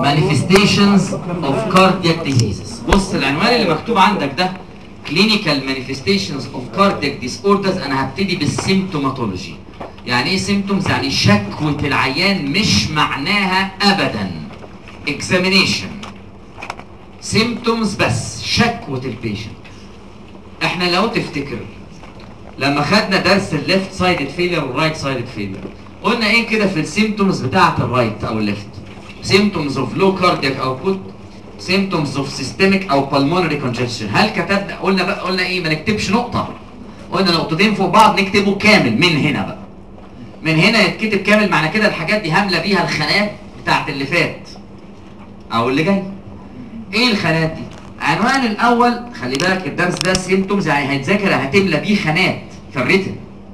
manifestations of cardiac diseases. بص العنوان اللي مكتوب عندك ده clinical manifestations of cardiac disorders. انا هبتدي بالسيمتوماتولوجي. يعني ايه symptoms؟ يعني شكوى العيان، مش معناها ابدا examination. symptoms بس، شكوى البيشنت. احنا لو تفتكر لما خدنا درس الليفت سايدد فيلير والرايت سايدد فيلير قلنا ايه كده في السيمتومز بتاعه الرايت او الليفت؟ symptoms of low cardiac output, symptoms of systemic او pulmonary congestion. هل كتبنا قلنا ايه؟ ما نكتبش نقطه، قلنا نقطتين فوق بعض نكتبه كامل. من هنا بقى، من هنا يتكتب كامل. معنى كده الحاجات دي هامله بيها الخانات بتاعت اللي فات او اللي جاي. ايه الخانات دي؟ عنوان الاول خلي بالك الدرس ده سيمتومز، يعني هيتذاكر هتملى بيه خانات في الريتن.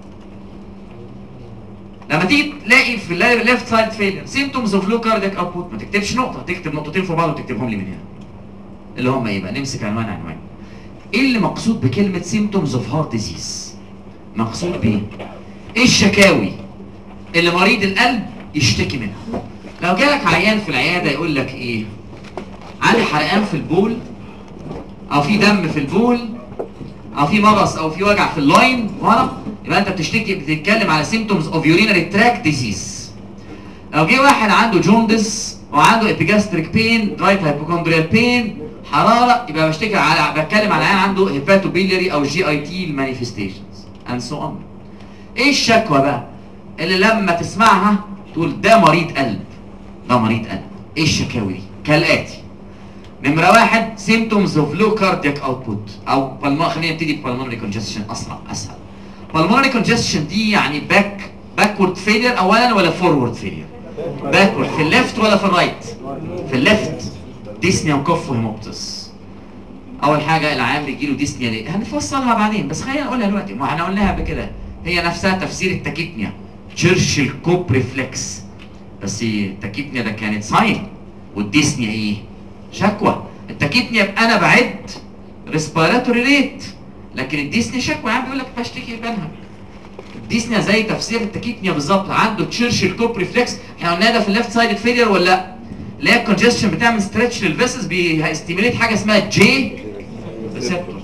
لما تيجي تلاقي في الليفت سايد فيلير سيمتومز اوف لو كاردياك اوتبوت، ما تكتبش نقطه، تكتب نقطتين فوق بعض وتكتبهم لي من هنا. اللي هم ايه بقى؟ نمسك عنوان. ايه اللي مقصود بكلمه سيمتومز اوف هارت ديزيز؟ مقصود بايه؟ ايه الشكاوي اللي مريض القلب يشتكي منها؟ لو جالك عيان في العياده يقول لك ايه؟ عندي حرقان في البول، او في دم في البول، او في مغص، او في وجع في اللاين ورا، يبقى انت بتتكلم على symptoms of urinary tract disease. لو جه واحد عنده جوندس وعنده epigastric pain, right hypochondrial pain, حراره، يبقى بتكلم على عيان عنده hepatobiliary او GIT manifestations and so on. ايه الشكوى بقى اللي لما تسمعها تقول ده مريض قلب، ده مريض قلب؟ ايه الشكاوي دي؟ كالاتي. نمرة واحد symptoms of low cardiac output او خلينا نبتدي pulmonary congestion اسهل. pulmonary congestion دي يعني backward failure اولا ولا forward failure؟ backward في الليفت ولا في الرايت؟ في الليفت. ديسنيا وكف وهيموبتس. اول حاجة العيان بيجيله ديسنيا ليه؟ هنفصلها بعدين، بس خلينا نقولها دلوقتي، ما احنا قلناها قبل كده، هي نفسها تفسير التاكيبنيا، تشرشل كوب ريفلكس. بس التاكيبنيا ده كانت ساين، والديسنيا ايه؟ شكوى. التاكيبنيا يبقى انا بعد ريسبيراتوري ريت، لكن الديسنيا شكوى. يعني بيقول لك بشتكي بنها. الديسنيا زي تفسير التاكيبنيا بالظبط، عنده تشرشل كوب ريفلكس. احنا قلنا ده في الليفت سايد فيلير ولا لا؟ اللي هي الكونجستشن بتعمل ستريتش للفيسز، بيستيميليت حاجه اسمها جي ريسبتورز،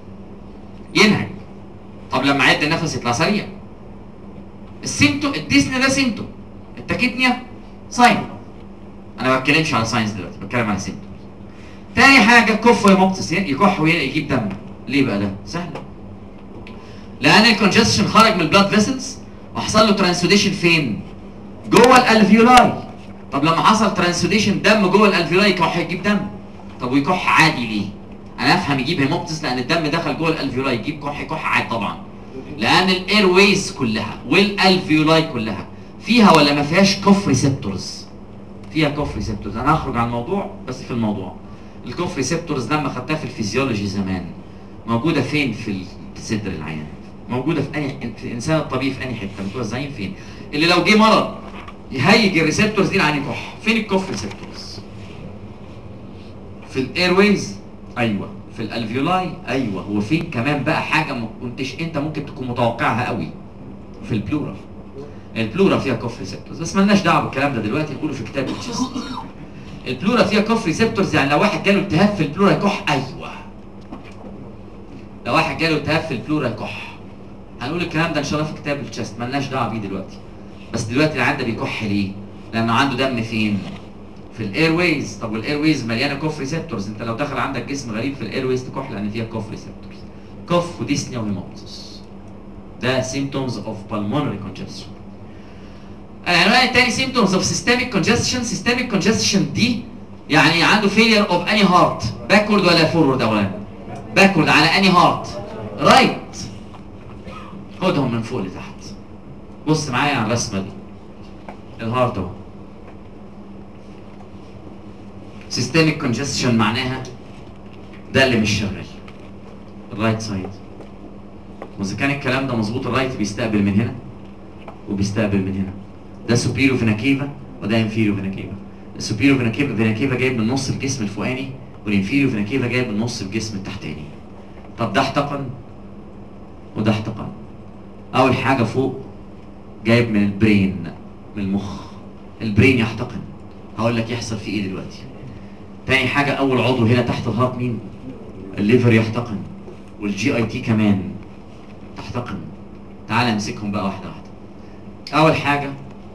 ينهج. طب لما عد النفس يطلع سريع. السيمتوم الديسنيا ده سيمتوم، التاكيبنيا ساين. انا ما بتكلمش على ساينس دلوقتي، بتكلم على سيمتوم. تاني حاجه كف ويموبتس، يكح ويجيب دم. ليه بقى ده؟ سهله. لان الكونجستشن خرج من البلاد فيسلز وحصل له ترانسوديشن فين؟ جوه الالفيولاي. طب لما حصل ترانسوديشن دم جوه الالفيولاي يكح يجيب دم. طب ويكح عادي ليه؟ انا افهم يجيب هيموبتس لان الدم دخل جوه الالفيولاي، يجيب يكح عادي طبعا. لان الاير ويز كلها والالفيولاي كلها فيها ولا ما فيهاش كف ريسبتورز؟ فيها كف ريسبتورز. انا هخرج عن الموضوع بس في الموضوع. الكف ريسبتورز لما خدتها في الفيزيولوجي زمان موجوده فين في صدر العيان؟ موجوده في الانسان الطبيعي في انهي حته؟ متوزعين فين؟ اللي لو جه مرض يهيج الريسبتورز دي عن يكح. فين الكف ريسبتورز؟ في الايرويز؟ ايوه. في الالفيولاي؟ ايوه. هو فين كمان بقى حاجه ما كنتش انت ممكن تكون متوقعها قوي؟ في البلورا. البلورا فيها كف ريسبتورز، بس مالناش دعوه بالكلام ده دلوقتي، نقوله في كتاب التشست. البلورا فيها كف ريسبتورز، يعني لو واحد جاله التهاب في البلورا يكح. ايوه. لو واحد جاله التهاب في البلورا يكح. هنقول الكلام ده ان شاء الله في كتاب التشست، مالناش دعوه بيه دلوقتي. بس دلوقتي العيان ده بيكح ليه؟ لانه عنده دم فين؟ في الايرويز. طب والايرويز مليانه كف ريسبتورز، انت لو دخل عندك جسم غريب في الايرويز تكح لان فيها كف ريسبتورز. كف وديسنيا وهيموبتس. ده symptoms of pulmonary congestion. العنوان الثاني symptoms of systemic congestion. systemic congestion دي يعني عنده failure of any heart، backward ولا forward اولا؟ backward على any heart، right. خدهم من فوق لتحت. بص معايا على الرسمه دي. الهارت اهو. systemic congestion معناها ده اللي مش شغال، الرايت سايد. واذا كان الكلام ده مظبوط الرايت بيستقبل من هنا وبيستقبل من هنا. ده سوبيريو فينا كيفا وده انفيريو فينا كيفا. السوبيريو فينا كيفا جايب من نص الجسم الفوقاني، والانفيريو فينا كيفا جايب من نص الجسم التحتاني. طب ده احتقن وده احتقن. اول حاجه فوق جايب من البرين، من المخ. البرين يحتقن هقول لك يحصل فيه ايه دلوقتي. تاني حاجه، اول عضو هنا تحت الهارت مين؟ الليفر يحتقن، والجي اي تي كمان تحتقن. تعال نمسكهم بقى واحده واحده. اول حاجه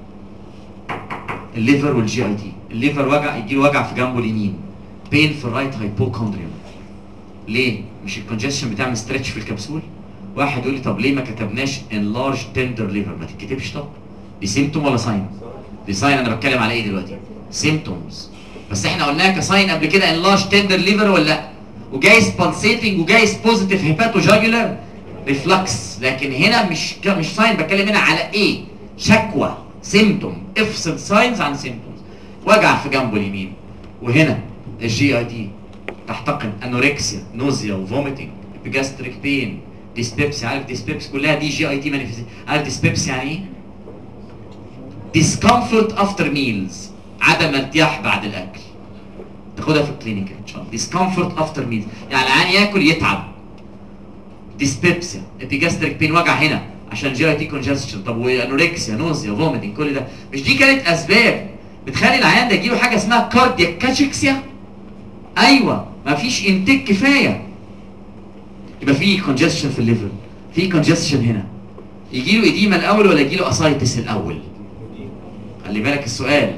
الليفر والجي اي تي. الليفر وجع، يجي له وجع في جنبه اليمين، بين في الرايت هايبوكوندريوم. ليه؟ مش الكونجستشن بتعمل ستريتش في الكبسول؟ واحد يقول لي طب ليه ما كتبناش انلارج تندر ليفر؟ ما تتكتبش. طب دي سيمتوم ولا ساين؟ دي ساين. انا بتكلم على ايه دلوقتي؟ سيمتومز. بس احنا قلناها كساين قبل كده، انلارج تندر ليفر ولا لا؟ وجايز بالسيتنج وجايز بوزيتيف هيباتوجاجولار ريفلكس. لكن هنا مش ساين، بتكلم هنا على ايه؟ شكوى، سيمتوم. افصل ساينز عن سيمتومز. وجع في جنبه اليمين، وهنا الجي اي دي تحتقن، انوركسيا، نوزيا وفوميتنج، بجاستريك بين، ديسبيبسي. عارف ديسبيبسي كلها دي جي اي تي مانيفيستيشن. عارف ديسبيبسي يعني ايه؟ discomfort after meals، عدم ارتياح بعد الاكل. تاخدها في الكلينيك ان شاء الله. discomfort after meals يعني العيان ياكل يتعب. ديسبيبسيا، ابيجاستريك بين، وجع هنا عشان جي اي تي كونجستشن. طب وانوركسيا، نوزيا، فوميتنج، كل ده مش دي كانت اسباب بتخلي العيان ده يجيله حاجه اسمها كاردياك كاتشكسيا؟ ايوه، مفيش انتاج كفايه، يبقى في كونجستشن في الليفر، في كونجستشن هنا. يجي له اديما الاول ولا يجي له اسايتس الاول؟ خلي بالك السؤال،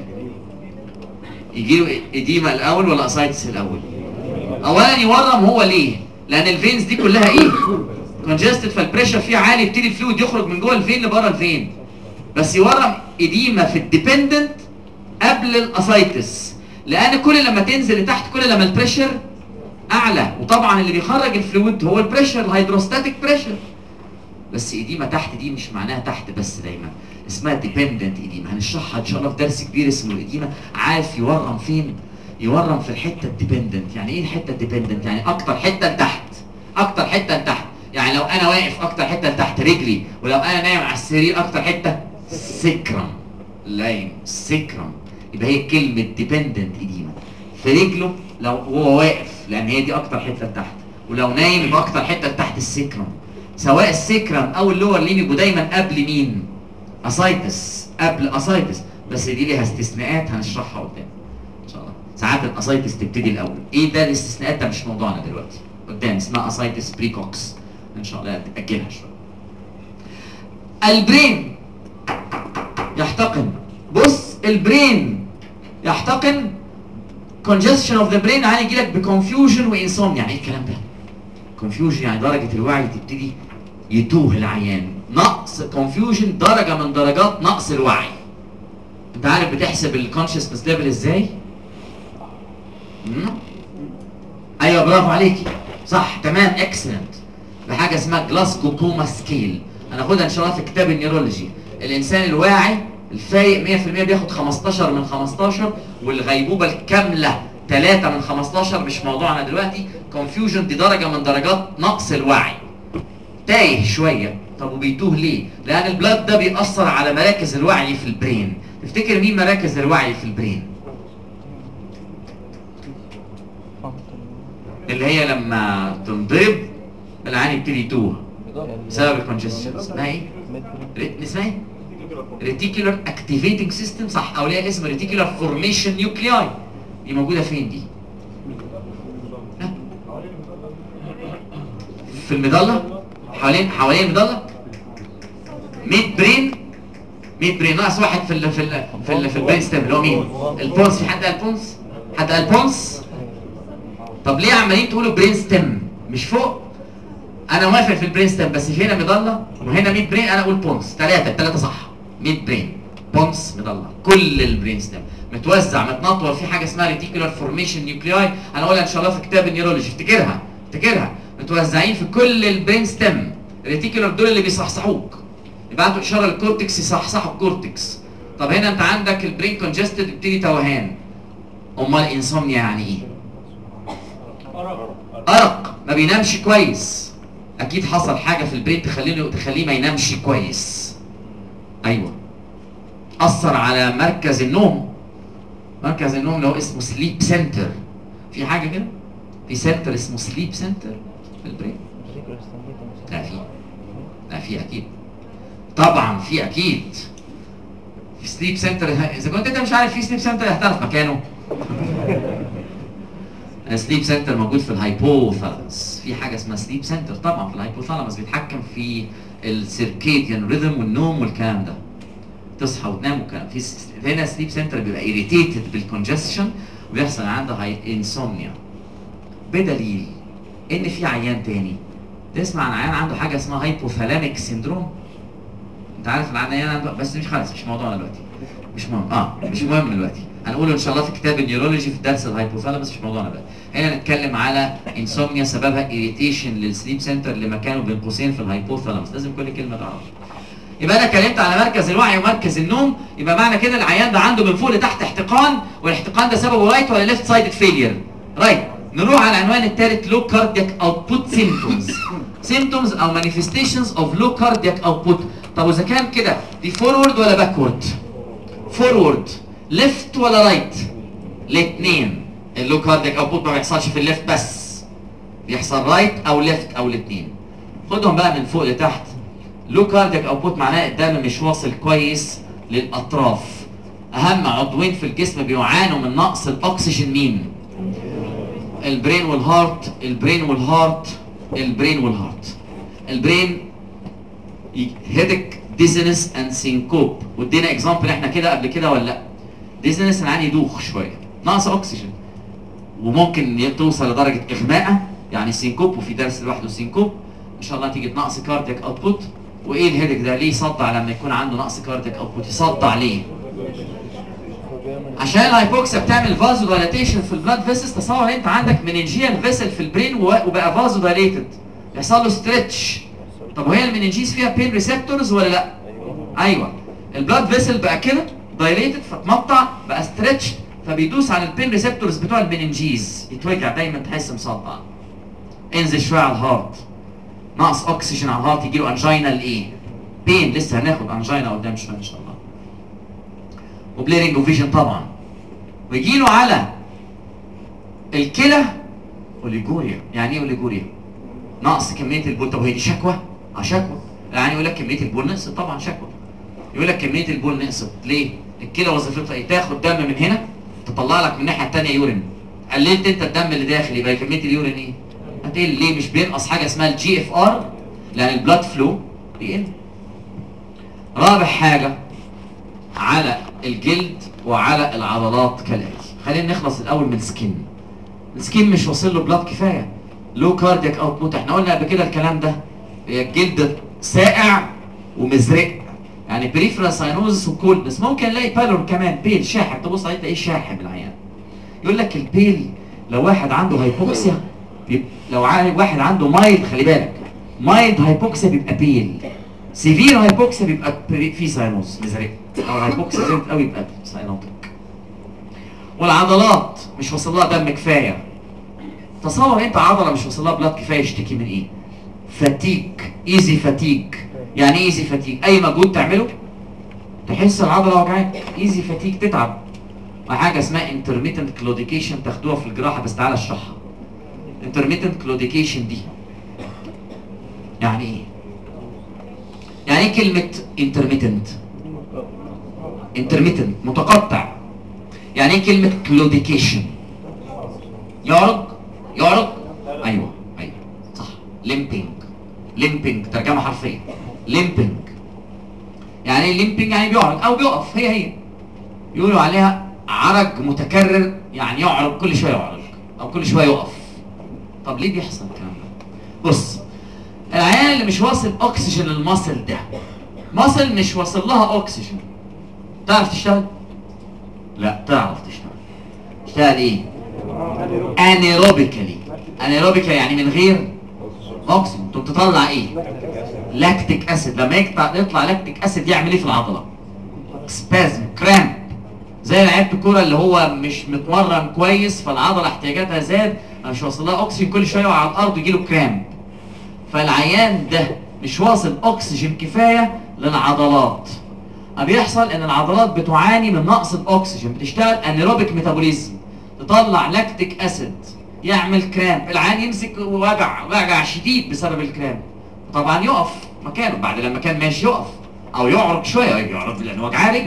يجي له اديما الاول ولا اسايتس الاول؟ اولا يورم هو ليه؟ لان الفينز دي كلها ايه؟ كونجستد، فالبريشر فيها عالي، يبتدي الفلويد يخرج من جوه الفين لبره الفين. بس يورم اديما في الديبندنت قبل الاسايتس، لان كل لما تنزل لتحت كل لما البريشر اعلى، وطبعا اللي بيخرج الفلويد هو البريشر، الهيدروستاتيك بريشر. بس اديمه تحت دي مش معناها تحت بس، دايما اسمها ديبندنت اديمه. هنشرحها ان شاء الله في درس كبير اسمه الاديمه. عارف يورم فين؟ يورم في الحته الديبندنت. يعني ايه الحته الديبندنت؟ يعني اكتر حته لتحت، اكتر حته لتحت. يعني لو انا واقف اكتر حته لتحت رجلي، ولو انا نايم على السرير اكتر حته سكرم، لايم سكرم. يبقى هي كلمه ديبندنت اديمه في رجله لو هو واقف، لان هي دي اكتر حته لتحت، ولو نايم يبقى اكتر حته لتحت السكرم. سواء السكرم او اللور لين يبقوا دايما قبل مين؟ اسايتس، قبل اسايتس. بس دي ليها استثناءات هنشرحها قدام ان شاء الله. ساعات الاسايتس تبتدي الاول. ايه ده الاستثناءات؟ ده مش موضوعنا دلوقتي، قدام اسمها اسايتس بريكوكس ان شاء الله، اجلها شويه. البرين يحتقن. بص، البرين يحتقن، congestion of the brain، هيجي لك بconfusion وانسومنيا. يعني ايه الكلام ده؟ confusion يعني درجه الوعي تبتدي يتوه العيان. نقص confusion درجه من درجات نقص الوعي. انت عارف بتحسب الكونشسنس ليفل ازاي؟ ايوه برافو عليكي، صح، تمام، اكسلنت. بحاجه اسمها جلاسكو كوما سكيل، هناخدها ان شاء الله في كتاب النيورولوجي. الانسان الواعي الفايق 100% بياخد 15 من 15، والغيبوبه الكامله 3 من 15. مش موضوعنا دلوقتي. كونفيوجن دي درجه من درجات نقص الوعي، تايه شويه. طب وبيتوه ليه؟ لان البلاد ده بيأثر على مراكز الوعي في البرين. تفتكر مين مراكز الوعي في البرين؟ اللي هي لما تنضرب العين يبتدي يتوه بسبب الكونجستشن. اسمها ايه؟ اسمها ايه؟ ريتيكولار اكتيفيتنج سيستم، صح، او ليها اسم ريتيكولار فورميشن نيوكلياي. دي موجوده فين دي؟ في المظله، حوالين المظله. ميد برين، ميد برين ناقص واحد في البرين ستيم اللي هو مين؟ البونس. في حد قال بونس؟ حد قال بونس؟ طب ليه عمالين تقولوا برين ستيم مش فوق؟ انا موافق في البرين ستيم، بس في هنا مظله وهنا ميد برين. انا اقول بونس. الثلاثه صح. ميد برين، بونس، مظله، كل البرين ستيم متوزع متنطور في حاجه اسمها ريتيكولار فورميشن نيوكلياي. انا اقولها ان شاء الله في كتاب النيورولوجي، افتكرها. متوزعين في كل البرين ستيم. الريتيكولار دول اللي بيصحصحوك، يبعتوا اشاره للكورتكس يصحصحوا الكورتكس. طب هنا انت عندك البرين كونجستد، يبتدي توهان. امال انسومنيا يعني ايه؟ ارق، ما بينامش كويس. اكيد حصل حاجه في البرين تخليه ما ينامش كويس. ايوه، اثر على مركز النوم. مركز النوم اللي هو اسمه سليب سنتر. في حاجه كده، في سنتر اسمه سليب سنتر في البرين. لا في اكيد، طبعا في اكيد. سليب سنتر، اذا كنت انت مش عارف في سليب سنتر هتعرف مكانه. السليب سنتر موجود في الهايبوثالاموس. في حاجه اسمها سليب سنتر طبعا في الهايبوثالاموس، بيتحكم في السيركيديان ريذم والنوم والكلام ده، تصحى وتنام والكلام. هنا سليب سنتر بيبقى ايريتيتد بالكونجستشن وبيحصل عنده انسومنيا، بدليل ان في عيان تاني تسمع عن عيان عنده حاجه اسمها هايبوثالاميك سيندروم. انت عارف العيان عنده، بس مش خلاص مش موضوعنا دلوقتي، مش مهم مش مهم دلوقتي، هنقوله ان شاء الله في كتاب النيورولوجي في درس الهايبوثالاموس، مش موضوعنا دلوقتي. هنا نتكلم على انسومنيا سببها اريتيشن للسليب سنتر اللي مكانه بين قوسين في الهايبوثالاموس، لازم كل كلمه تعرفها. يبقى انا اتكلمت على مركز الوعي ومركز النوم، يبقى معنى كده العيان ده عنده من فوق لتحت احتقان، والاحتقان ده سببه رايت ولا ليفت سايدد فيلير؟ رايت. نروح على العنوان الثالث، لو كاردياك اوتبوت سيمبتومز. سيمبتومز او مانيفستيشنز اوف لو كاردياك اوتبوت. طب واذا كان كده دي فورورد ولا باكورد؟ فورورد. ليفت ولا رايت؟ الاثنين. اللو كاردياك اوتبوت ما بيحصلش في الليفت بس، بيحصل رايت او ليفت او الاثنين. خدهم بقى من فوق لتحت. لو كاردياك اوتبوت معناه الدم مش واصل كويس للاطراف. اهم عضوين في الجسم بيعانوا من نقص الاكسجين مين؟ البرين والهارت. البرين والهارت. البرين والهارت. البرين هيدك ديزنس اند سينكوب، وادينا اكزامبل احنا كده قبل كده ولا لا؟ ديزنس يعني يدوخ شويه، نقص اكسجين، وممكن توصل لدرجه اغماء، يعني سينكوب، وفي درس لوحده سينكوب ان شاء الله تيجي نقص كاردياك اوتبوت. وايه الهيدك ده؟ ليه يصدع لما يكون عنده نقص كاردياك اوتبوت؟ يصدع ليه؟ عشان الهايبوكسيا بتعمل فازو دايلاتيشن في البلاد فيسلز. تصور انت عندك مننجيال فيسل في البرين وبقى فازو دايليتد، يحصل له ستريتش. طب وهي المننجيز فيها بين ريسبتورز ولا لا؟ ايوه. البلاد فيسل بقى كده دايليتد فتمطع، بقى ستريتش، فبيدوس على البين ريسبتورز بتوع المننجيز، يتوجع دايما، تحس مصدع. انزل شويه على الهارت، نقص اكسجين على الهارت، يجي له انجينا ايه؟ بين. لسه هناخد انجينا قدام شويه ان شاء الله. وبليرنج وفيجن طبعا. ويجي له على الكلى اوليجوريا. يعني ايه اوليجوريا؟ نقص كميه البول. طب هي دي شكوى؟ شكوى. يعني يقول لك كميه البول نقصت، طبعا شكوى. يقول لك كميه البول نقصت ليه؟ الكلى وظيفتها ايه؟ تاخد دم من هنا تطلع لك من الناحيه الثانيه يورين. قللت انت الدم اللي داخل، يبقى كميه اليورين ايه؟ هتقل. ليه؟ مش بينقص حاجه اسمها الجي اف ار، لان البلاد فلو بيقل. رابع حاجه على الجلد وعلى العضلات كالاتي. خلينا نخلص الاول من السكين. السكين مش واصل له بلاد كفايه، لو كاردياك اوتبوت. احنا قلنا قبل كده الكلام ده. الجلد ساقع ومزرق، يعني بريفرال ساينوزس وكولدنس. ممكن نلاقي بالور كمان، بيل شاحب، تبص عليه تلاقيه شاحب العيان. يقول لك البيل لو واحد عنده هايبوكسيا، لو واحد عنده مايلد، خلي بالك، مايلد هايبوكسيا بيبقى بيل، سيفير هايبوكسيا بيبقى في ساينوز مزرق، او هايبوكسيا زادت قوي يبقى ساينوتيك. والعضلات مش واصل لها دم كفايه. تصور انت عضله مش واصل لها بلاد كفايه، يشتكي من ايه؟ فاتيج، ايزي فاتيج. يعني ايه ايزي فاتيج؟ اي مجهود تعمله تحس العضله وجعاك، ايزي فاتيج، تتعب. وحاجه اسمها انترميتنت كلوديكيشن، تاخدوها في الجراحه بس تعالى اشرحها. انترميتنت كلوديكيشن دي يعني ايه؟ يعني ايه كلمه انترميتنت؟ انترميتنت متقطع. يعني ايه كلمه كلوديكيشن؟ يعرج. يعرج. ايوه صح. ليمبينج. ليمبينج ترجمه حرفيه. ليمبينج يعني ايه؟ ليمبينج يعني بيعرج او بيقف، هي يقولوا عليها عرج متكرر، يعني يعرج كل شويه، يعرج او كل شويه يقف. طب ليه بيحصل الكلام ده؟ بص، العيان اللي مش واصل اكسجين للمصل ده، مصل مش واصل لها اكسجين، تعرف تشتغل؟ لا تعرف تشتغل. تشتغل ايه؟ انيروبيكالي. انيروبيكالي يعني من غير اكسجين. تقوم تطلع ايه؟ لاكتيك اسيد. لما يطلع لاكتيك اسيد يعمل ايه في العضله؟ سبازم، كرامب. زي لعيبه الكوره اللي هو مش متمرن كويس، فالعضله احتياجاتها زاد، مش واصل لها اكسجين، كل شويه يقع على الارض ويجي له كرامب. فالعيان ده مش واصل اكسجين كفايه للعضلات. بيحصل ان العضلات بتعاني من نقص الاكسجين، بتشتغل انيروبيك ميتابوليزم، تطلع لاكتيك اسيد، يعمل كرامب. العيان يمسك وجع شديد بسبب الكرامب، طبعا يقف مكانه. بعد لما كان ماشي يقف، او يعرج شويه، يعرج لان وجعاه رجله.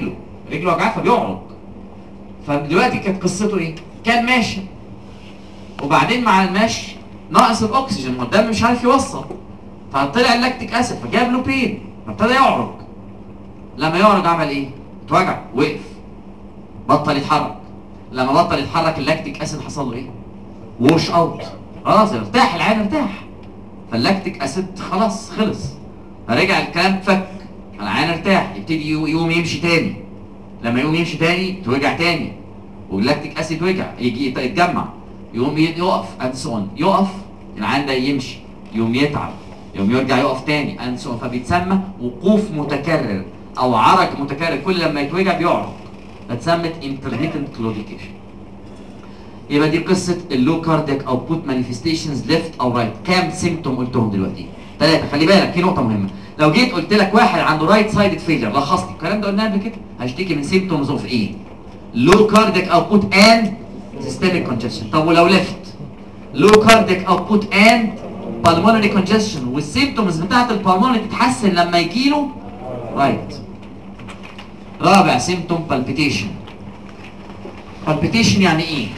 رجله وجعاه فبيعرج. فدلوقتي كانت قصته ايه؟ كان ماشي وبعدين مع المشي ناقص الاكسجين والدم مش عارف يوصل، فطلع اللاكتيك اسيد فجاب له بين فابتدى يعرج. لما يعرج عمل ايه؟ اتوجع، وقف، بطل يتحرك. لما بطل يتحرك اللاكتيك اسيد حصل له ايه؟ ووش اوت، خلاص ارتاح، العين ارتاح، فاللاكتيك اسيد خلاص خلص، فرجع الكلام فك، العين ارتاح، يبتدي يقوم يمشي تاني. لما يقوم يمشي تاني توجع تاني، واللاكتيك اسيد وجع، يجي يتجمع، يقوم يقف انسون، يقف العين ده يمشي، يقوم يتعب، يقوم يرجع يقف تاني انسون، فبيتسمى وقوف متكرر او عرج متكرر، كل لما يتوجع بيعرج، فتسمت intermittent claudication. يبقى دي قصه اللو كاردياك اوتبوت مانيفستيشنز ليفت او رايت. كام سيمتوم قلتهم دلوقتي؟ 3. خلي بالك في نقطه مهمه، لو جيت قلت لك واحد عنده رايت سايدد فيلر، لخصت الكلام ده قلناه قبل كده، هشتكي من سيمتومز اوف ايه؟ لو كاردياك اوتبوت اند سيستميك كونجكشن. طب ولو ليفت؟ لو كاردياك اوتبوت اند بالمونري كونجكشن، والسيمتومز بتاعت البالمونري تتحسن لما يجيله رايت. رابع سيمتوم بالبيتيشن. بالبيتيشن يعني ايه؟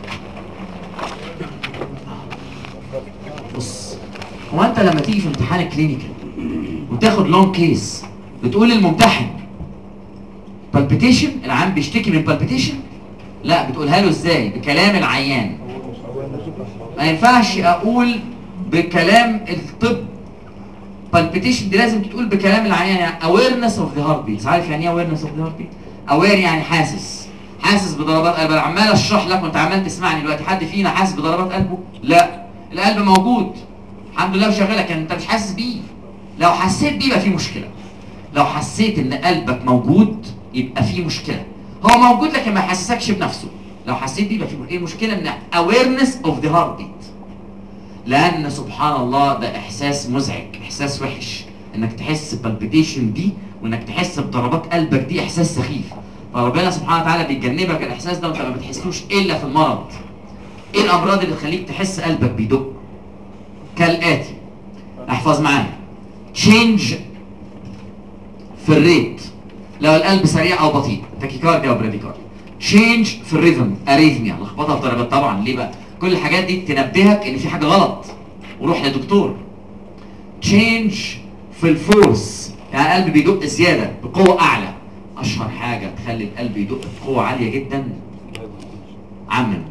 بص، هو انت لما تيجي في امتحان كلينيكال وتاخد لونج كيس بتقول للممتحن بالبيتيشن، العيان بيشتكي من بالبيتيشن؟ لا، بتقولها له ازاي؟ بكلام العيان. ما ينفعش اقول بكلام الطب. بالبيتيشن دي لازم تقول بكلام العيان، يعني awareness of the heartbeat. عارف يعني ايه awareness of the heartbeat؟ aware يعني حاسس بضربات قلبه. انا عمال اشرح لك وانت عمال تسمعني دلوقتي. حد فينا حاسس بضربات قلبه؟ لا، القلب موجود الحمد لله وشغال، لكن انت مش حاسس بيه. لو حسيت بيه يبقى في مشكله. لو حسيت ان قلبك موجود يبقى في مشكله. هو موجود لكن ما يحسسكش بنفسه. لو حسيت بيه يبقى في مشكله. ايه المشكله؟ ان awareness of the heartbeat. لان سبحان الله ده احساس مزعج، احساس وحش انك تحس بالبيتيشن دي، وانك تحس بضربات قلبك دي احساس سخيف. فربنا سبحانه وتعالى بيجنبك الاحساس ده وانت ما بتحسوش الا في المرض. ايه الامراض اللي تخليك تحس قلبك بيدق؟ كالاتي، احفظ معايا. تشينج في الريت، لو القلب سريع او بطيء، تاكيكارديا او براديكارديا. تشينج في الريتم، اريثميا، لخبطه في ضربات. طبعا ليه بقى؟ كل الحاجات دي تنبهك ان في حاجه غلط وروح لدكتور. تشينج في الفورس، يعني القلب بيدق زياده بقوه اعلى. اشهر حاجه تخلي القلب يدق بقوه عاليه جدا، عمم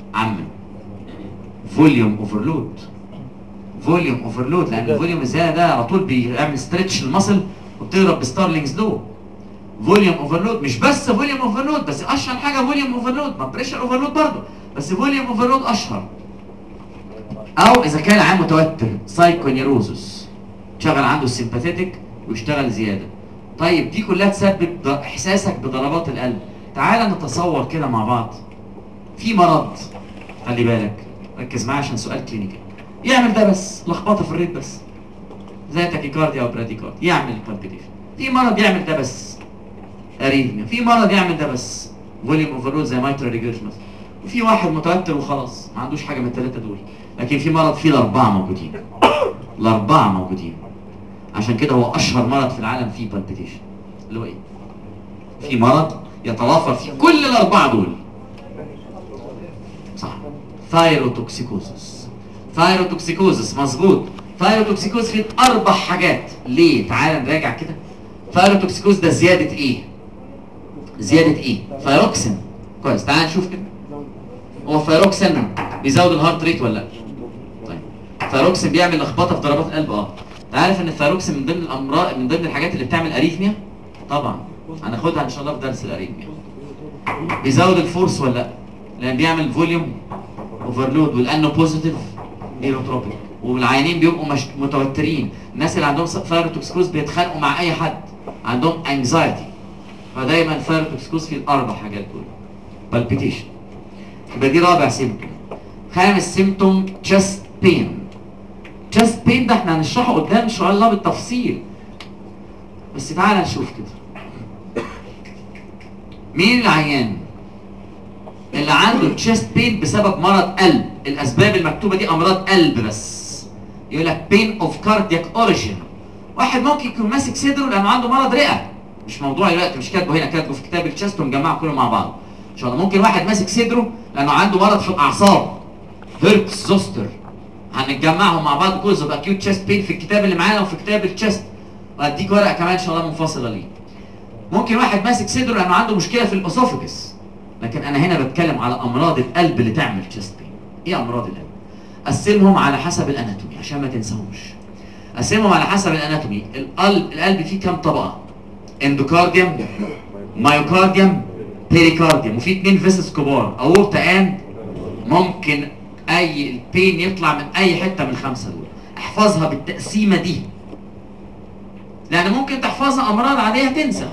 فوليوم اوفرلود. فوليوم اوفرلود، لان الفوليوم الزياده ده على طول بيعمل ستريتش للمصل وبتضرب بستارلينجز لو. فوليوم اوفرلود، مش بس فوليوم اوفرلود، بس اشهر حاجه فوليوم اوفرلود، ما بريشر اوفرلود برضه، بس فوليوم اوفرلود اشهر. او اذا كان عام متوتر، سايكونيروزس، شغل عنده السيمباثيتك ويشتغل زياده. طيب دي كلها تسبب احساسك بضربات القلب. تعال نتصور كده مع بعض في مرض، خلي بالك ركز معايا عشان سؤال كلينيكال، يعمل ده بس، لخبطه في الريت بس، زي تاكيكارديا او براديكارديا، يعمل بالبيتيشن. في مرض يعمل ده بس، اريثميا. في مرض يعمل ده بس، فوليوم اوفرلود زي مايترال ريجرش مثلا. وفي واحد متوتر وخلاص ما عندوش حاجه من الثلاثه دول. لكن في مرض فيه الاربعه موجودين. الاربعه موجودين. عشان كده هو اشهر مرض في العالم فيه بالبيتيشن. اللي هو ايه؟ في مرض يتوافر فيه كل الاربعه دول. صح، ثايروتوكسيكوزس. ثايروتوكسيكوزس مظبوط. ثايروتوكسيكوز فيه 4 حاجات. ليه؟ تعال نراجع كده. ثايروتوكسيكوز ده زياده ايه؟ زياده ايه؟ ثايروكسين. كويس، تعال نشوف كده. هو ثايروكسين بيزود الهارت ريت ولا لا؟ طيب ثايروكسين بيعمل لخبطه في ضربات القلب. انت عارف ان الثايروكسين من ضمن الامراض، من ضمن الحاجات اللي بتعمل اريثميا؟ طبعا هناخدها ان شاء الله في درس الاريثميا. بيزود الفورس ولا لا؟ لان بيعمل فوليوم اوفرلود، ولانه بوزيتيف نيوروتروبيك، والعيانين بيبقوا متوترين. الناس اللي عندهم ثايروتوكسيكوز بيتخانقوا مع اي حد، عندهم انكزايتي. فدايما ثايروتوكسيكوز فيه ال4 حاجات دول. بالبيتيشن، يبقى دي رابع سيمتوم. خامس سيمتوم تشست بين. تشست بين ده احنا هنشرحه قدام ان شاء الله بالتفصيل، بس تعالى نشوف كده. مين العيان اللي عنده تشست بين بسبب مرض قلب؟ الاسباب المكتوبه دي امراض قلب بس. يقول لك بين اوف كاردياك اوريجين. واحد ممكن يكون ماسك صدره لانه عنده مرض رئه، مش موضوع دلوقتي، مش كاتبه هنا، كاتبه في كتاب التشست ومجمعه كله مع بعض ان شاء الله. ممكن واحد ماسك صدره لانه عنده مرض في الاعصاب، هيربس زوستر، هنتجمعهم مع بعض كوز اوف اكيوت تشست بين في الكتاب اللي معانا وفي كتاب التشست، وهديك ورقه كمان ان شاء الله منفصله ليه. ممكن واحد ماسك صدره لانه عنده مشكله في الاسوفجس، لكن انا هنا بتكلم على امراض القلب اللي تعمل تشست بين. ايه امراض القلب؟ قسمهم على حسب الاناتومي عشان ما تنساهمش. قسمهم على حسب الاناتومي. القلب فيه كام طبقه؟ اندوكارديوم، مايوكارديوم، بيريكارديوم، وفي 2 فيسس كبار، اورتا اند. ممكن اي بين يطلع من اي حته من الخمسه دول. احفظها بالتقسيمه دي، لان ممكن تحفظها امراض عاديه تنسى.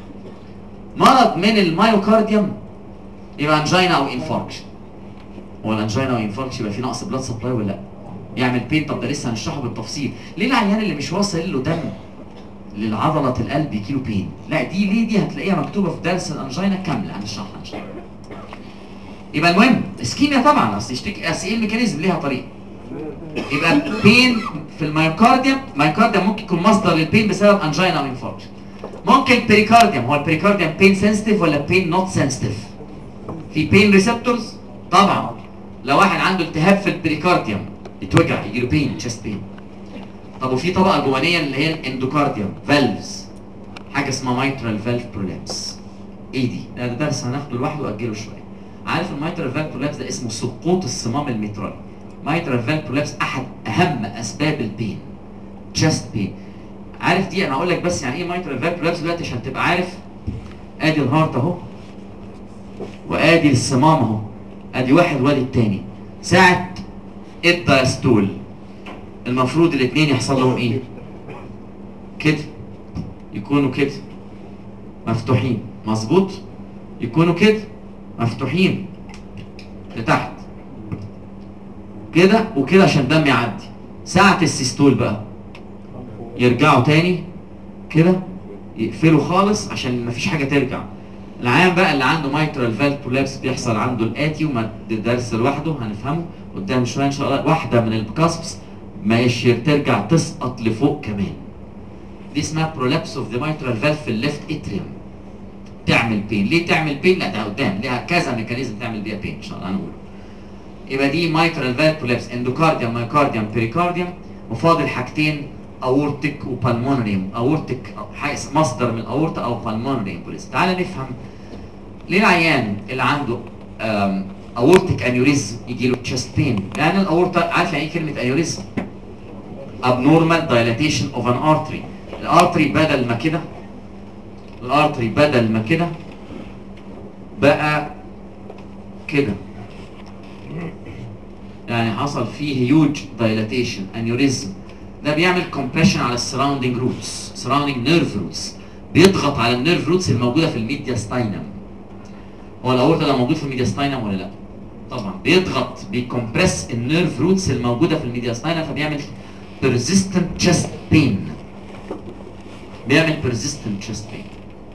مرض من المايوكارديوم يبقى انجينا او انفاركشن. هو الانجينا او انفاركشن يبقى في نقص بلاد سبلاي ولا لا؟ يعمل بين. طب ده لسه هنشرحه بالتفصيل. ليه العيان اللي مش واصل له دم للعضله القلب يجيله بين؟ لا دي ليه؟ دي هتلاقيها مكتوبه في درس الانجينا كامله، هنشرحها ان شاء الله. يبقى المهم اسكيميا طبعا، اصل يشتكي، اصل ايه الميكانيزم ليها طريقه. يبقى بين في المايوكارديوم، مايوكارديوم ممكن يكون مصدر للبين بسبب انجينا او انفاركشن. ممكن بيريكارديوم. هو البيريكارديوم بين سنسيتيف ولا بين نوت سنسيتيف؟ في بين ريسبتورز طبعا. لو واحد عنده التهاب في البيريكارديوم يتوجع، يجيله بين، تشست بين. طب وفي طبقه جوانيه اللي هي الاندوكارديوم فالفز، حاجه اسمها مايترال فالف برولابس. ايه دي؟ ده درس هناخده لوحده واجله شويه. عارف المايترال فالف برولابس ده اسمه سقوط الصمام الميترالي. مايترال فالف برولابس احد اهم اسباب البين، تشست بين. عارف دي؟ انا هقول لك بس يعني ايه مايترال فالف برولابس دلوقتي عشان تبقى عارف. ادي الهارت اهو، وادي الصمام اهو، ادي واحد وادي التاني. ساعه الدايستول المفروض الاثنين يحصل لهم ايه؟ كده، يكونوا كده مفتوحين، مظبوط؟ يكونوا كده مفتوحين لتحت كده وكده عشان الدم يعدي. ساعة السيستول بقى يرجعوا تاني كده، يقفلوا خالص عشان مفيش حاجة ترجع. العيان بقى اللي عنده مايترال فالف برولابس بيحصل عنده الآتي، وما درس لوحده هنفهمه قدام شوية إن شاء الله. واحدة من الكاسبس ماشي ترجع تسقط لفوق كمان. دي اسمها برولابس اوف ذا مايترال فالف في الليفت اتريوم. تعمل بين. ليه تعمل بين؟ لا ده قدام ليها كذا ميكانيزم تعمل بيها بين ان شاء الله هنقوله. يبقى دي مايترال فالف برولابس، اندوكارديوم، مايوكارديوم، بيريكارديوم. وفاضل حاجتين، اورتيك وبالمونري. اورتيك مصدر من الاورتا او بالمونري امبوليزم. تعال نفهم ليه العيان اللي عنده اورتيك انيوريزم يجي له تشست بين. لان الاورتا، عارف يعني ايه كلمه انيوريزم؟ abnormal dilatation of an artery. الارتري بدل ما كده، الارتري بدل ما كده بقى كده، يعني حصل فيه هيوج دايلاتيشن، انيوريزم. ده بيعمل كومبريشن على السراوندينج روتس، سراوندينج نيرف روتس، بيضغط على النيرف روتس الموجوده في الميدياستاينم. هو الاورتا ده موجود في الميدياستاينم ولا لا؟ طبعا بيضغط، بيكمبرس النيرف روتس الموجوده في الميدياستاينم، فبيعمل persistent chest pain. بيعمل persistent chest pain.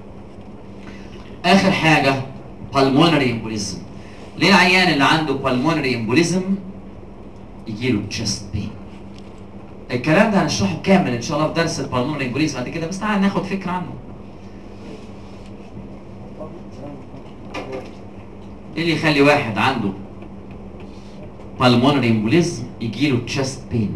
اخر حاجه pulmonary embolism. ليه العيان اللي عنده pulmonary embolism يجيله chest pain؟ الكلام ده هنشرحه كامل ان شاء الله في درس البالمونري امبوليزم بعد كده، بس تعال ناخد فكره عنه. ايه اللي يخلي واحد عنده pulmonary embolism يجيله chest pain؟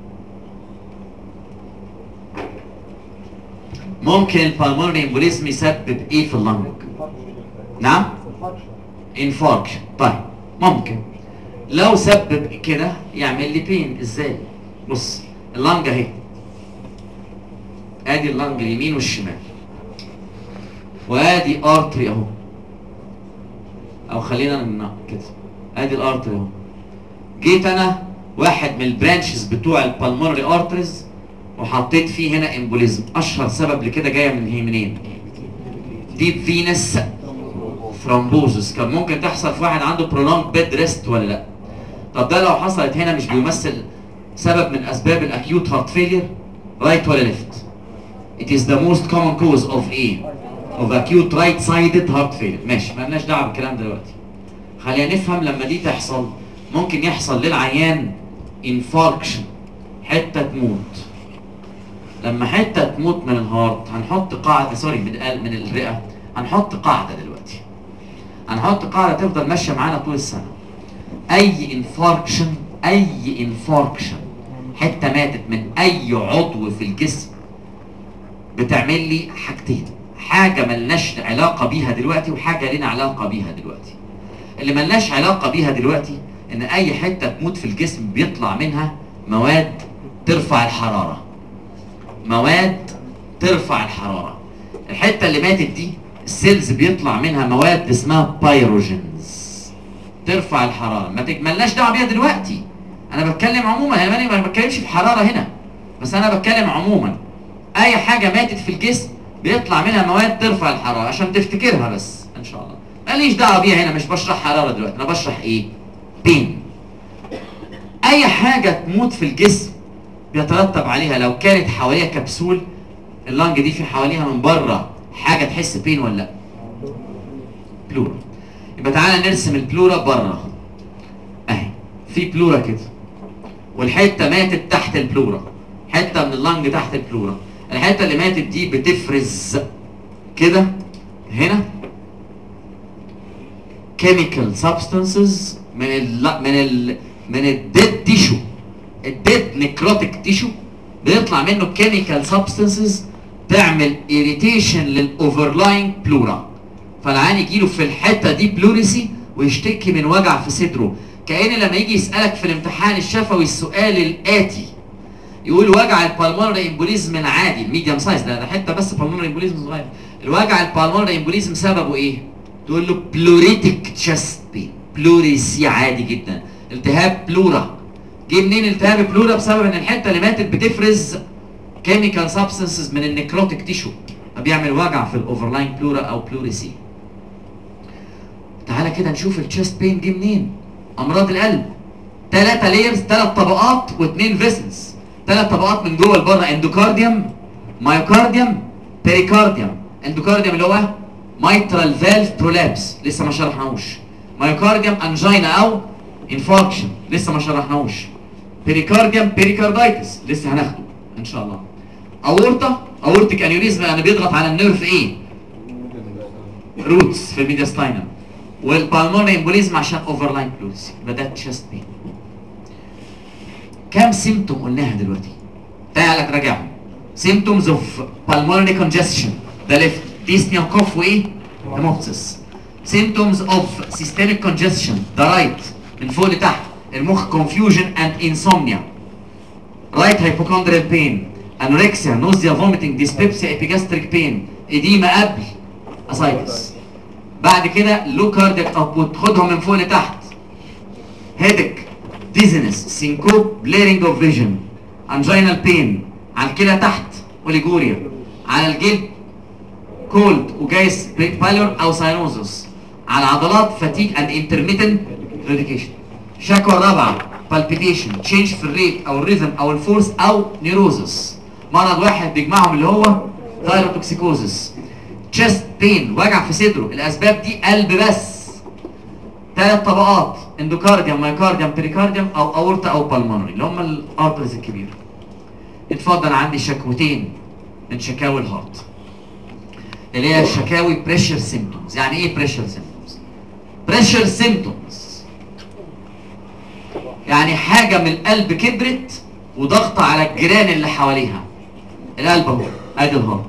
ممكن البالمونري امبوليزم يسبب ايه في اللنج؟ نعم؟ انفاركشن. طيب ممكن لو سبب كده يعمل لي بين. ازاي؟ بص اللنج اهي، ادي اللنج اليمين والشمال، وادي ارتري اهو، او خلينا كده، ادي الارتري اهو. جيت انا واحد من البرانشز بتوع البالمونري ارتريز وحطيت فيه هنا امبوليزم. اشهر سبب لكده جايه من منين؟ ديب فينس ثرومبوزس. كان ممكن تحصل في واحد عنده برولونج بيد ريست ولا لا؟ طب ده لو حصلت هنا مش بيمثل سبب من اسباب الاكيوت هارت فيلير؟ رايت ولا ليفت؟ It is the most common cause of A of acute right-sided heart failure. ماشي، مالناش دعوه بالكلام ده دلوقتي. خلينا نفهم لما دي تحصل ممكن يحصل للعيان انفاركشن، حته تموت. لما حته تموت من الهارت هنحط قاعده، سوري، من الرئه، هنحط قاعده دلوقتي، هنحط قاعده تفضل ماشيه معانا طول السنه. اي انفاركشن حته ماتت من اي عضو في الجسم بتعمل لي حاجتين، حاجه ملناش علاقه بيها دلوقتي وحاجه لنا علاقه بيها دلوقتي. اللي ملناش علاقه بيها دلوقتي ان اي حته تموت في الجسم بيطلع منها مواد ترفع الحراره، مواد ترفع الحراره. الحته اللي ماتت دي السيلز بيطلع منها مواد اسمها بايروجينز ترفع الحراره، ملناش دعوه بيها دلوقتي. انا بتكلم عموما، انا ما بتكلمش في حراره هنا، بس انا بتكلم عموما. اي حاجه ماتت في الجسم بيطلع منها مواد ترفع الحراره، عشان تفتكرها بس ان شاء الله. ماليش دعوه بيها هنا، مش بشرح حراره دلوقتي، انا بشرح ايه؟ بين. اي حاجه تموت في الجسم بيترتب عليها، لو كانت حواليها كبسول، اللنج دي في حواليها من بره حاجه تحس بين ولا لا؟ بلورا. يبقى تعالى نرسم البلورا بره اهي، في بلورا كده والحته ماتت تحت البلورا، حته من اللنج تحت البلورا. الحته اللي ماتت دي بتفرز كده هنا chemical substances من الديد تيشو، الديد نيكروتيك تيشو بيطلع منه chemical substances تعمل irritation للاوفرلاين بلورا، فالعيان يجيله في الحته دي بلوريسي ويشتكي من وجع في صدره. كأن لما يجي يسألك في الامتحان الشفوي السؤال الآتي، يقول وجع البالمونري امبوليزم العادي الميديم سايز، ده حته بس بالمونري امبوليزم صغير، الوجع البالمونري امبوليزم سببه ايه؟ تقول له بلوريتيك تشست بين، بلوريسي عادي جدا، التهاب بلورا. جه منين التهاب بلورا؟ بسبب ان الحته اللي ماتت بتفرز كيميكال سبستانسز من النيكروتيك تيشو، فبيعمل وجع في الاوفرلاين بلورا او بلوريسي. تعالى كده نشوف التشست بين جه منين. امراض القلب 3 لايرز، 3 طبقات و2 فيسلز، 3 طبقات من جوه لبره، اندوكارديوم، مايوكارديوم، بيريكارديوم. اندوكارديوم اللي هو مايترال فالف برولابس لسه ما شرحناهوش، مايوكارديوم انجينا او انفاركشن لسه ما شرحناهوش، بيريكارديوم بيريكاردايتس لسه هناخده ان شاء الله، اورتيك انيوريزم يعني بيضغط على النيرف ايه؟ روتس في الميدياستاينم، والبالمونري امبوليزم عشان اوفرلاين بلوريسي. يبقى ده تشست بين. كام سيمتوم قلناها دلوقتي؟ تعالى تراجعهم. سيمتومز اوف بالمونري كونجستشن ده ليفت، ديسنيا وكوف وايه؟ هيموبسيس. سيمتومز اوف سيستميك كونجستشن ده رايت، من فوق لتحت، المخ كونفيوجن اند انسومنيا، رايت هايبوكوندريال بين، انوركسيا، نوزيا، فوميتنج، ديسبيبسيا، ايبيجاستريك بين، اديما قبل اسايتس. بعد كده لو كاردياك اوتبوت، خدهم من فوق لتحت، هيدك، ديزنس، سينكوب، بليرنج اوف فيجن، انجينال بين، على الكلى تحت اوليجوريا، على الجلد كولد وجايس بالور او ساينوزس، على العضلات فاتيج اند انترميتنت ريديكيشن. الشكوى الرابعه بالبيتيشن، تشينج في الريت او الريزم او الفورس او نيروزس. مرض واحد بيجمعهم اللي هو ثايروتوكسيكوزس. تشست بين، وجع في صدره، الاسباب دي قلب بس، 3 طبقات، اندوكارديوم، مايوكارديوم، بيريكارديوم او اورتا او بالمونري اللي هم الارترز الكبيره. اتفضل، عندي شكوتين من شكاوي الهارت اللي هي شكاوي بريشر سيمبتومز. يعني ايه بريشر سيمبتومز؟ بريشر سيمبتومز يعني حاجه من القلب كبرت وضغط على الجيران اللي حواليها. القلب اهو، ادي الهارت،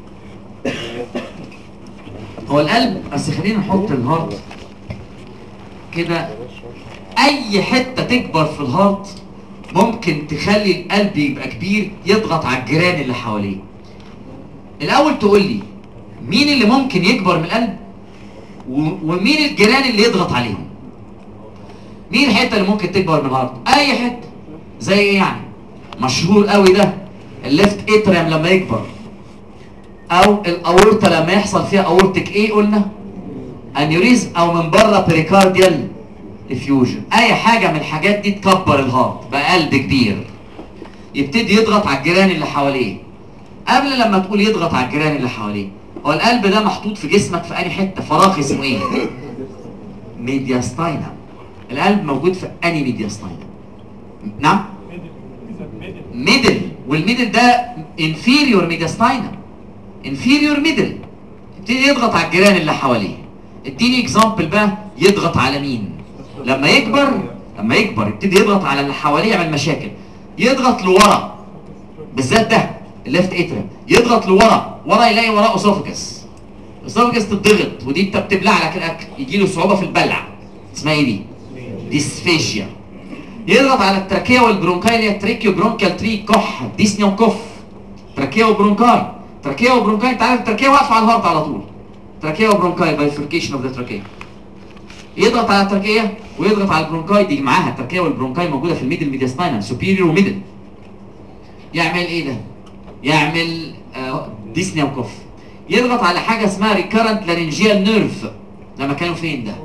هو القلب، بس خلينا نحط الهارت كده. اي حته تكبر في الهارت ممكن تخلي القلب يبقى كبير، يضغط على الجيران اللي حواليه. الاول تقول لي مين اللي ممكن يكبر من القلب ومين الجيران اللي يضغط عليهم؟ مين الحته اللي ممكن تكبر من الهارت؟ اي حته. زي ايه يعني؟ مشهور قوي ده الليفت اتريم لما يكبر، او الاورطه لما يحصل فيها اورتيك ايه قلنا؟ انيوريزم، او من بره بريكارديال افيوجن. اي حاجه من الحاجات دي تكبر الهارت بقى قلب كبير، يبتدي يضغط على الجيران اللي حواليه. قبل لما تقول يضغط على الجيران اللي حواليه، هو القلب ده محطوط في جسمك في اي حته؟ فراغ اسمه ايه؟ ميدياستاينم. القلب موجود في انهي ميدياستاينم؟ نعم؟ ميدل. والميدل ده انفيريور ميدياستاينم، انفيريور ميدل، يبتدي يضغط على الجيران اللي حواليه. اديني اكزامبل بقى، يضغط على مين؟ لما يكبر يبتدي يضغط على اللي حواليه، يعمل مشاكل. يضغط لورا بالذات ده الليفت اتريم، يضغط ورا يلاقي وراه اسوفجس تتضغط، ودي انت بتبلع لك الاكل، يجي له صعوبه في البلع، اسمها ايه دي؟ ديسفيجيا. يضغط على التراكيه والبرونكاي اللي هي التريكيو برونكال تري، كح، ديسنيا وكف، تراكيه وبرونكاي، انت عارف التراكيه واقفه على الهارت على طول، تراكيه وبرونكاي، بايفركيشن اوف ذا تراكيه. يضغط على التراكيه ويضغط على البرونكاي، دي معاها التراكيه والبرونكاي موجوده في الميدل ميدياستاينم، سوبيريور وميدل. يعمل ايه ده؟ يعمل ديسنيا وكف. يضغط على حاجه اسمها ريكارنت لارنجيال نيرف، لما كانوا فين ده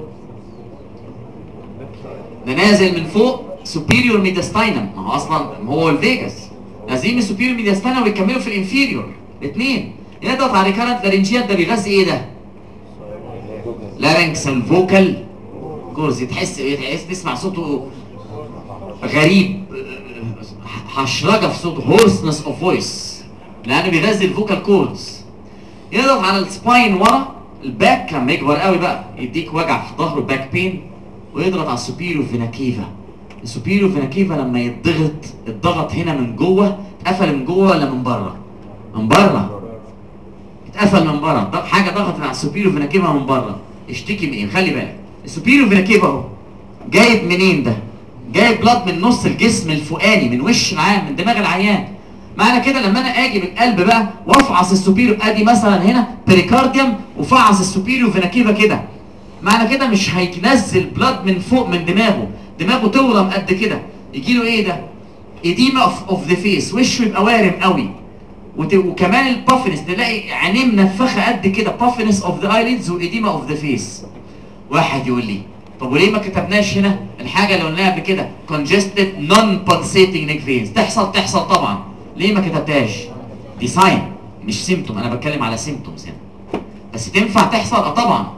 نازل من فوق سوبيريور ميدياستاينم، ما هو اصلا هو الفيجاس نازلين من سوبيريور ميدياستاينم وبيكملوا في الانفيريور الاثنين. يضغط على ريكارنت لارنجيال، ده بيغذي ايه ده؟ لارنكس الفوكال كورز، تحس تسمع صوته غريب، حشرجه في صوته، هورسنس اوف فويس، لانه بيغذي الفوكال كوردز. يضغط على السباين ورا الباك، لما يكبر قوي بقى يديك وجع في ظهره، باك بين. ويضغط على السوبيريور فينا كيفا. السوبيريور فينا كيفا لما يتضغط هنا من جوه، اتقفل من جوه ولا من بره؟ من بره، اتقفل من بره. حاجه ضغطت على السوبيريور فينا كيفا من بره، اشتكي من ايه؟ خلي بالك السوبيريور فينا كيفا اهو جايب منين ده؟ جايب بلاد من نص الجسم الفوقاني، من وش العيان، من دماغ العيان. معنى كده لما انا اجي من القلب بقى وافعص السوبيريور، ادي مثلا هنا بريكارديوم وفعص السوبيريور فينا كيفا كده، معنى كده مش هينزل بلاد من فوق من دماغه تورم قد كده، يجي له ايه ده؟ ايديما اوف ذا فيس، وشه يبقى وارم قوي، وكمان البافنس، نلاقي عينيه منفخه قد كده، بافنس اوف ذا ايليدز وايديما اوف ذا فيس. واحد يقول لي طب وليه ما كتبناش هنا الحاجه اللي قلناها قبل كده، congested non pulsating neck veins؟ تحصل طبعا، ليه ما كتبتهاش؟ دي ساين مش سيمتوم، انا بتكلم على سيمتومز هنا، بس تنفع تحصل طبعا.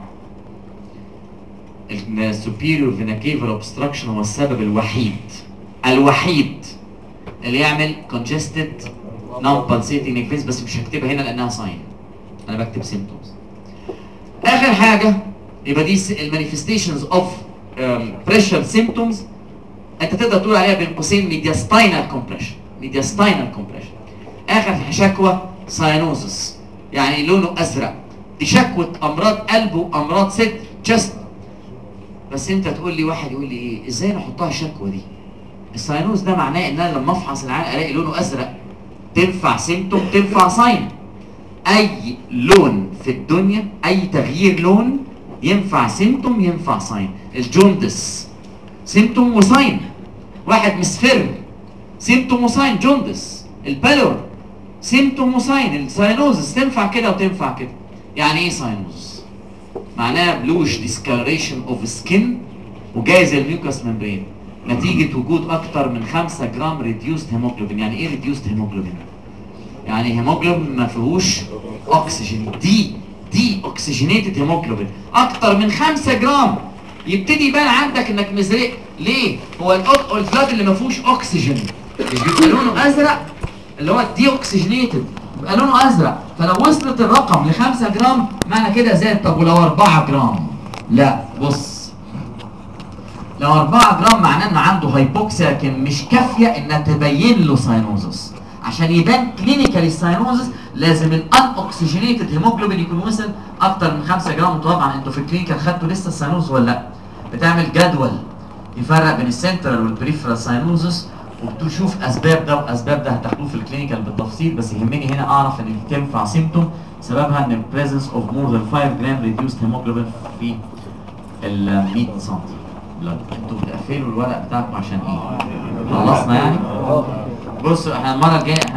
السوبيريور فينا كيفال اوبستراكشن هو السبب الوحيد اللي يعمل congested non pulsating neck veins، بس مش هكتبها هنا لانها ساين، انا بكتب سيمتومز. اخر حاجه يبقى دي المانيفستيشنز اوف بريشر سيمتومز، انت تقدر تقول عليها بين قوسين ميدياستاينال كومبريشن. اخر شكوى ساينوزس، يعني لونه ازرق، دي شكوى امراض قلب وامراض صدر جست. بس انت تقول لي، واحد يقول لي ايه ازاي نحطها الشكوى دي؟ الساينوز ده معناه ان انا لما افحص العيان الاقي لونه ازرق، تنفع سيمتوم تنفع ساين. اي لون في الدنيا، اي تغيير لون ينفع سيمتوم ينفع ساين. الجوندس سيمتوم وساين، واحد مصفر سيمتوم وساين جوندس. البالور سيمتوم وساين. الساينوزس تنفع كده وتنفع كده. يعني ايه ساينوزس؟ معناها بلوش ديسكالريشن اوف سكين وجايز الميوكاس ممبرين نتيجه وجود اكتر من 5 جرام ريديوست هيموجلوبين. يعني ايه ريديوست هيموجلوبين؟ يعني هيموجلوبين ما فيهوش اكسجين، دي اوكسجينيتد هيموجلوبين اكتر من 5 جرام. يبتدي يبان عندك انك مزرق. ليه؟ هو البلاد اللي ما فيهوش اكسجين مش بيبقى لونه ازرق، اللي هو الدي اوكسجينيتد يبقى لونه ازرق. فلو وصلت الرقم ل 5 جرام معنى كده زاد. طب ولو 4 جرام؟ لا، بص، لو 4 جرام معناه ان عنده هايبوكسيا، لكن مش كافيه انها تبين له ساينوزس. عشان يبان كلينيكالي الساينوزس لازم الان اوكسجينيتد هيموجلوبين يكون وصل اكتر من 5 جرام. طبعا انتوا في الكلينيكال خدتوا لسه الساينوز ولا لا؟ بتعمل جدول يفرق بين السنترال والبريفرال ساينوزس، وبتشوف اسباب ده واسباب ده، هتاخدوه في الكلينيكال بالتفصيل. بس يهمني هنا اعرف ان دي تنفع سيمتوم سببها ان البريزنس اوف مور ذان 5 جرام ريديوست هيموجلوبين في ال 100 سم. انتوا بتقفلوا الورق بتاعكم عشان ايه؟ خلصنا يعني؟ بصوا احنا المره الجايه